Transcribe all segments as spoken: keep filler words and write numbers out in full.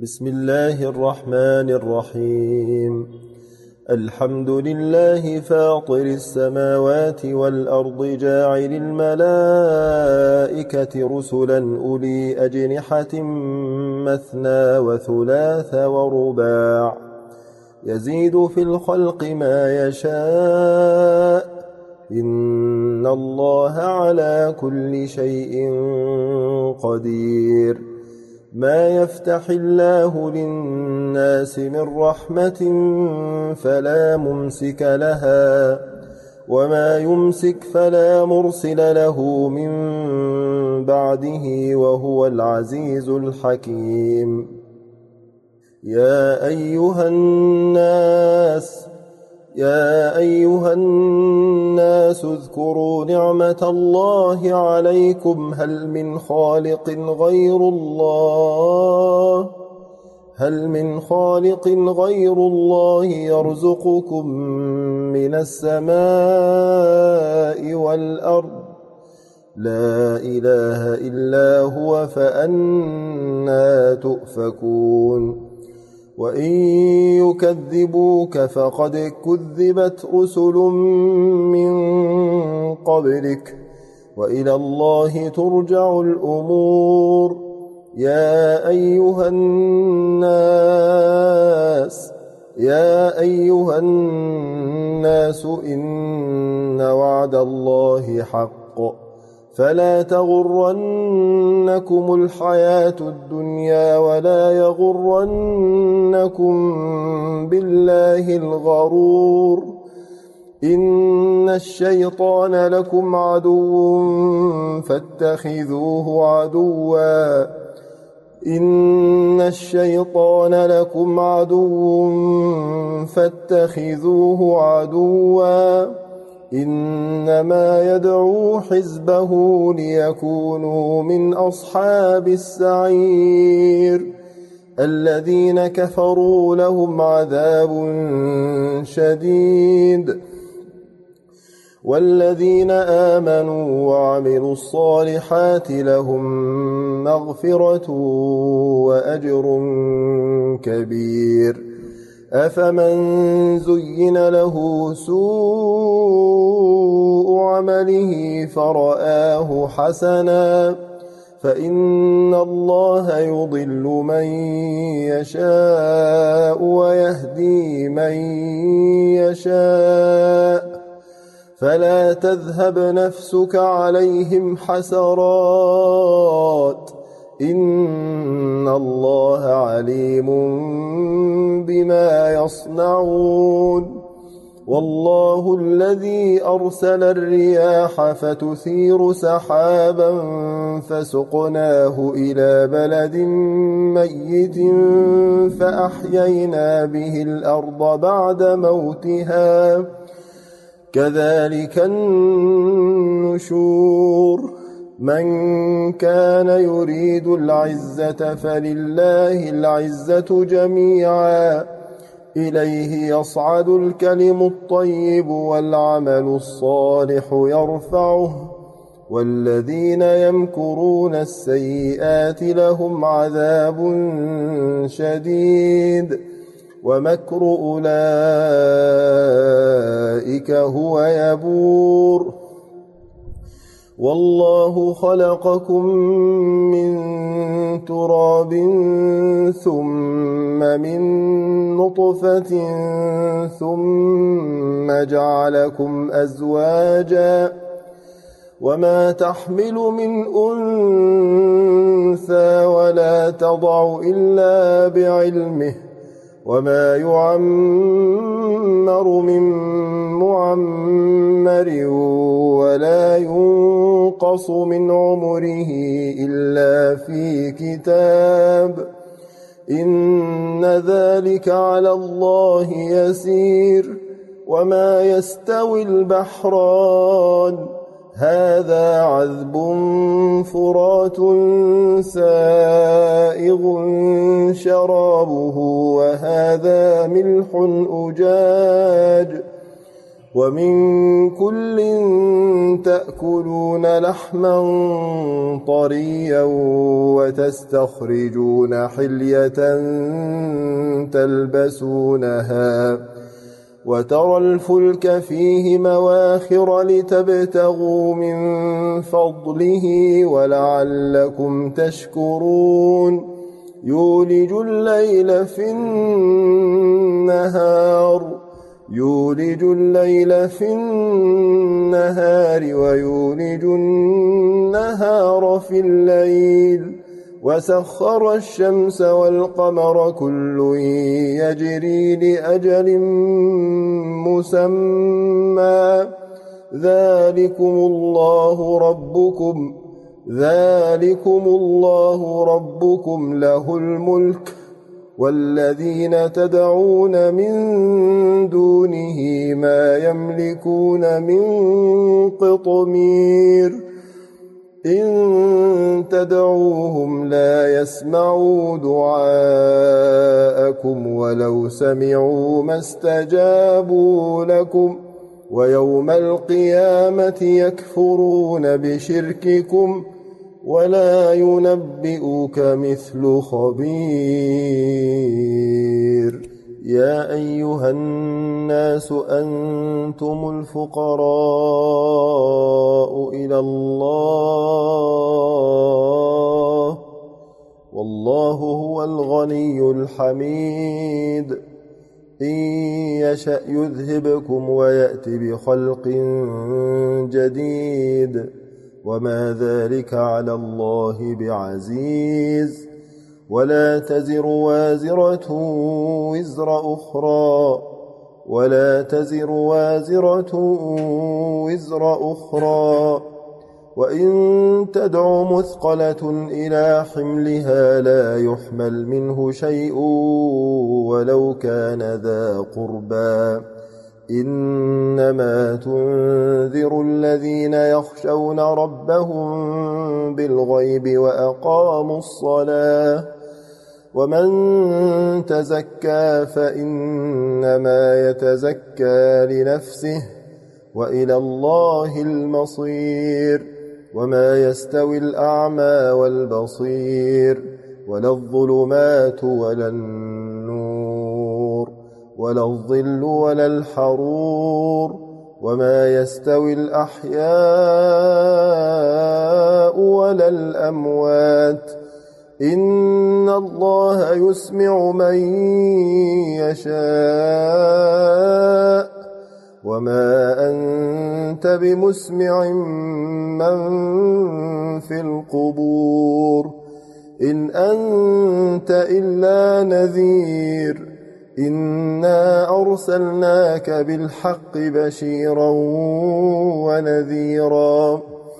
بسم الله الرحمن الرحيم. الحمد لله فاطر السماوات والأرض جاعل الملائكة رسلا أولي أجنحة مثنى وثلاث ورباع يزيد في الخلق ما يشاء إن الله على كل شيء قدير. ما يفتح الله للناس من رحمة فلا ممسك لها وما يمسك فلا مرسل له من بعده وهو العزيز الحكيم. يا أيها الناس يا أيها الناس اذكروا نعمة الله عليكم هل من خالق غير الله هل من خالق غير الله يرزقكم من السماء والأرض لا إله إلا هو فأنى تؤفكون. وإن يكذبوك فقد كذبت رسل من قبلك وإلى الله ترجع الأمور. يا أيها الناس يا أيها الناس إن وعد الله حق فلا تغرنكم الحياة الدنيا ولا يغرنكم بالله الغرور. إن الشيطان لكم عدو فاتخذوه عدوا إن الشيطان لكم عدو فاتخذوه عدوا إنما يدعو حزبه ليكونوا من أصحاب السعير. الذين كفروا لهم عذاب شديد والذين آمنوا وعملوا الصالحات لهم مغفرة وأجر كبير. أفمن زين له سوء عمله فرآه حسنا فإن الله يضل من يشاء ويهدي من يشاء فلا تذهب نفسك عليهم حسرات إن الله عليم بما يصنعون. والله الذي أرسل الرياح فتثير سحابا فسقناه إلى بلد ميت فأحيينا به الأرض بعد موتها كذلك النشور. من كان يريد العزة فلله العزة جميعا إليه يصعد الكلم الطيب والعمل الصالح يرفعه والذين يمكرون السيئات لهم عذاب شديد ومكر أولئك هو يبور. والله خلقكم من تراب ثم من نطفة ثم جعلكم أزواجا وما تحمل من أنثى ولا تضع إلا بعلمه وما يعمر من معمر ولا ينقص من عمره إلا في كتاب إن ذلك على الله يسير. وما يستوي البحران هذا عذب فرات سائغ شرابه وهذا ملح أجاج ومن كل تأكلون لحما طريا وتستخرجون حلية تلبسونها وترى الفلك فيه مواخر لتبتغوا من فضله ولعلكم تشكرون يولج الليل في النهار يولج الليل في النهار ويولج النهار في الليل وسخر الشمس والقمر كل يجري لأجل مسمى ذلكم الله ربكم ذلكم الله ربكم له الملك والذين تدعون من دونه ما يملكون من قطمير إن تدعوهم لا يسمعوا دعاءكم ولو سمعوا ما استجابوا لكم ويوم القيامة يكفرون بشرككم ولا ينبئك مثل خبير يا أيها الناس أنتم الفقراء إلى الله والله هو الغني الحميد إن يشأ يذهبكم ويأت بخلق جديد وما ذلك على الله بعزيز ولا تزر وازرة وزر أخرى ولا تزر وازرة وزر أخرى وإن تدع مثقلة إلى حملها لا يحمل منه شيء ولو كان ذا قربى إنما تنذر الذين يخشون ربهم بالغيب وأقاموا الصلاة ومن تزكى فإنما يتزكى لنفسه وإلى الله المصير وما يستوي الأعمى والبصير ولا الظلمات ولا النور ولا الظل ولا الحرور وما يستوي الأحياء ولا الأموات إن الله يسمع من يشاء وما أنت بمسمع من في القبور إن أنت إلا نذير إنا أرسلناك بالحق بشيرا ونذيرا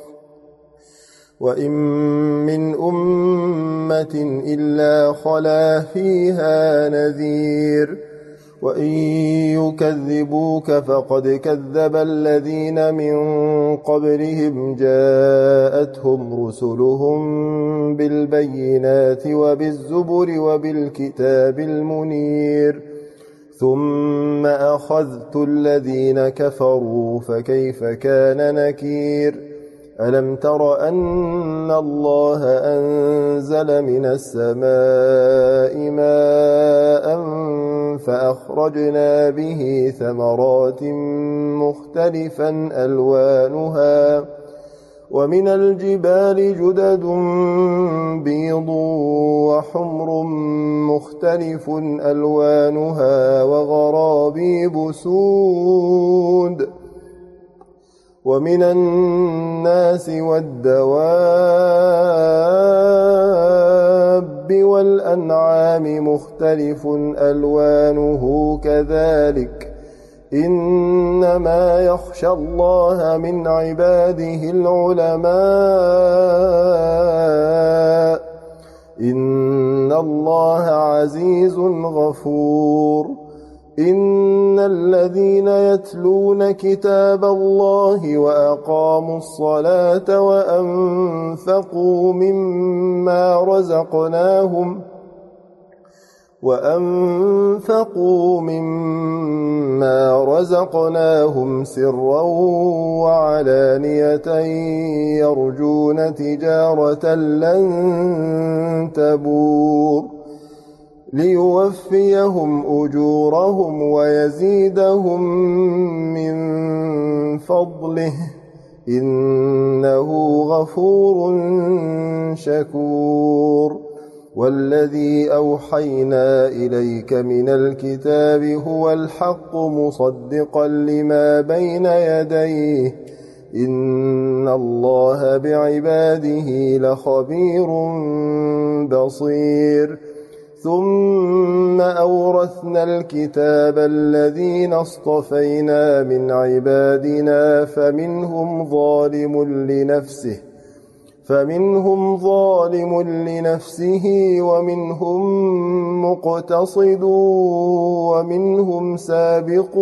وإن من أمة إلا خلا فيها نذير وإن يكذبوك فقد كذب الذين من قبلهم جاءتهم رسلهم بالبينات وبالزبر وبالكتاب المنير ثم أخذت الذين كفروا فكيف كان نكير ألم تر أن الله أنزل من السماء ماء فأخرجنا به ثمرات مختلفا ألوانها ومن الجبال جدد بيض وحمر مختلف ألوانها وغرابيب سود ومن الناس والدواب والأنعام مختلف ألوانه كذلك إنما يخشى الله من عباده العلماء إن الله عزيز غفور إن الذين يتلون كتاب الله وأقاموا الصلاة وأنفقوا مما رزقناهم وأنفقوا مما رزقناهم سرا وعلانية يرجون تجارة لن تبور ليوفيهم أجورهم ويزيدهم من فضله إنه غفور شكور والذي أوحينا إليك من الكتاب هو الحق مصدقا لما بين يديه إن الله بعباده لخبير بصير ثم أورثنا الكتاب الذين اصطفينا من عبادنا فمنهم ظالم لنفسه فمنهم ظالم لنفسه ومنهم مقتصد ومنهم سابق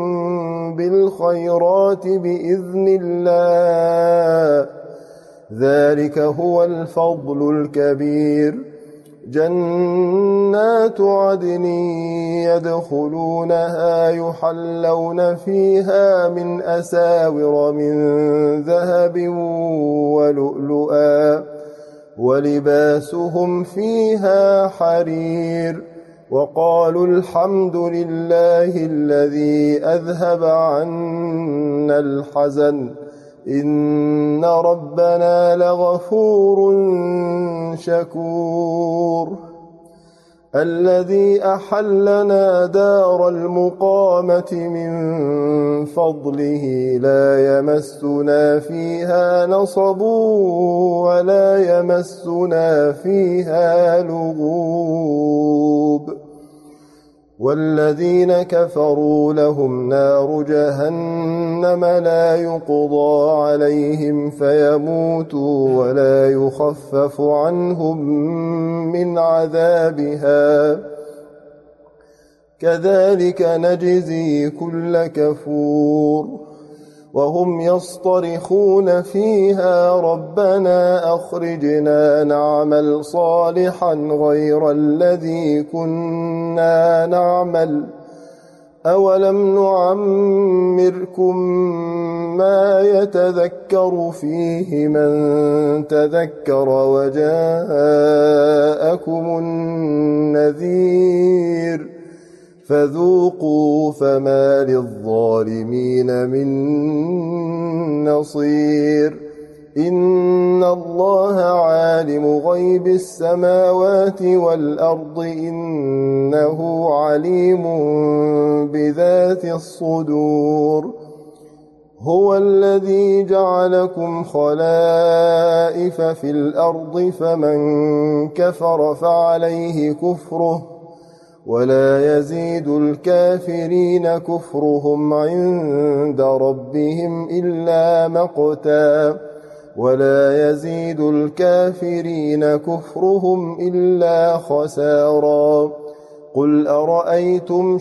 بالخيرات بإذن الله ذلك هو الفضل الكبير جنات عدن يدخلونها يحلون فيها من أساور من ذهب ولؤلؤا ولباسهم فيها حرير وقالوا الحمد لله الذي أذهب عنا الحزن إن ربنا لغفور شكور الذي أحلنا دار المقامة من فضله لا يمسنا فيها نصب ولا يمسنا فيها لغوب والذين كفروا لهم نار جهنم لا يقضى عليهم فيموتوا ولا يخفف عنهم من عذابها كذلك نجزي كل كفور وهم يصطرخون فيها ربنا أخرجنا نعمل صالحا غير الذي كنا نعمل أولم نعمركم ما يتذكر فيه من تذكر وجاءكم النذير فذوقوا فما للظالمين من نصير إن الله عالم غيب السماوات والأرض إنه عليم بذات الصدور هو الذي جعلكم خلائف في الأرض فمن كفر فعليه كفره ولا يزيد الكافرين كفرهم عند ربهم إلا مقتا ولا يزيد الكافرين كفرهم إلا خسارا قل أرأيتم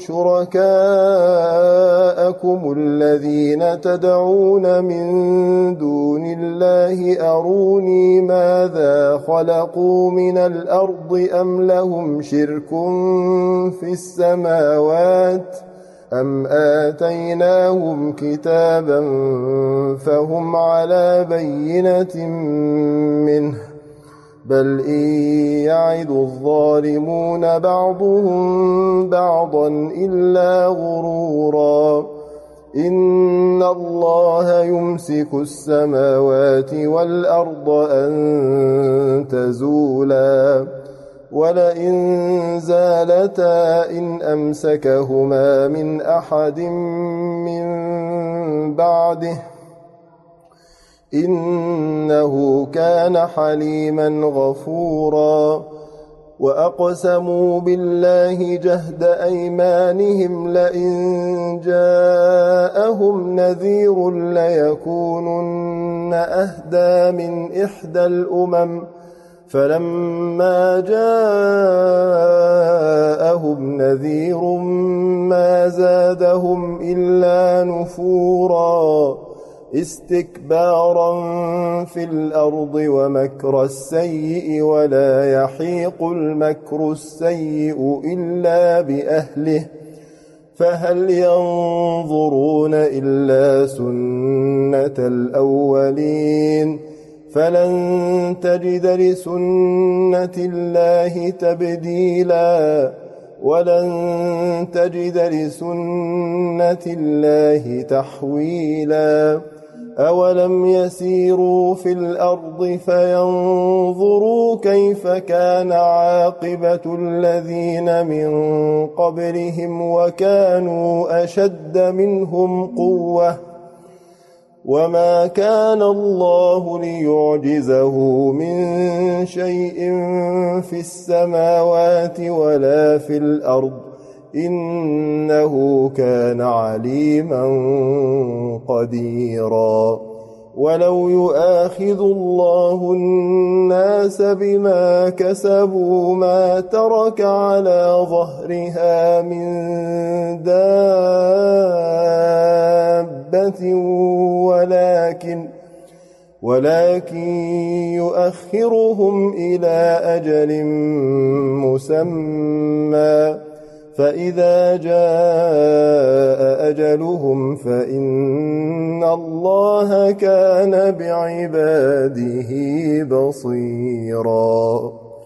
شركاءكم الذين تدعون من دون الله أروني ماذا خلقوا من الأرض أم لهم شرك في السماوات أم آتيناهم كتابا فهم على بينة منه بل إن يعد الظالمون بعضهم بعضا إلا غرورا إن الله يمسك السماوات والأرض أن تزولا ولئن زالتا إن أمسكهما من أحد من بعده إنه كان حليما غفورا وأقسموا بالله جهد أيمانهم لئن جاءهم نذير ليكونن أهدى من إحدى الأمم فلما جاءهم نذير ما زادهم إلا نفورا استكبارا في الأرض ومكر السيء ولا يحيق المكر السيء إلا بأهله فهل ينظرون إلا سنة الأولين فلن تجد لسنة الله تبديلا ولن تجد لسنة الله تحويلا أولم يسيروا في الأرض فينظروا كيف كان عاقبة الذين من قبلهم وكانوا أشد منهم قوة وما كان الله ليعجزه من شيء في السماوات ولا في الأرض إنه كان عليما قديرا ولو يؤاخذ الله الناس بما كسبوا ما ترك على ظهرها من دابة ولكن ولكن يؤخرهم إلى أجل مسمى فإذا جاء أجلهم فإن الله كان بعباده بصيرا.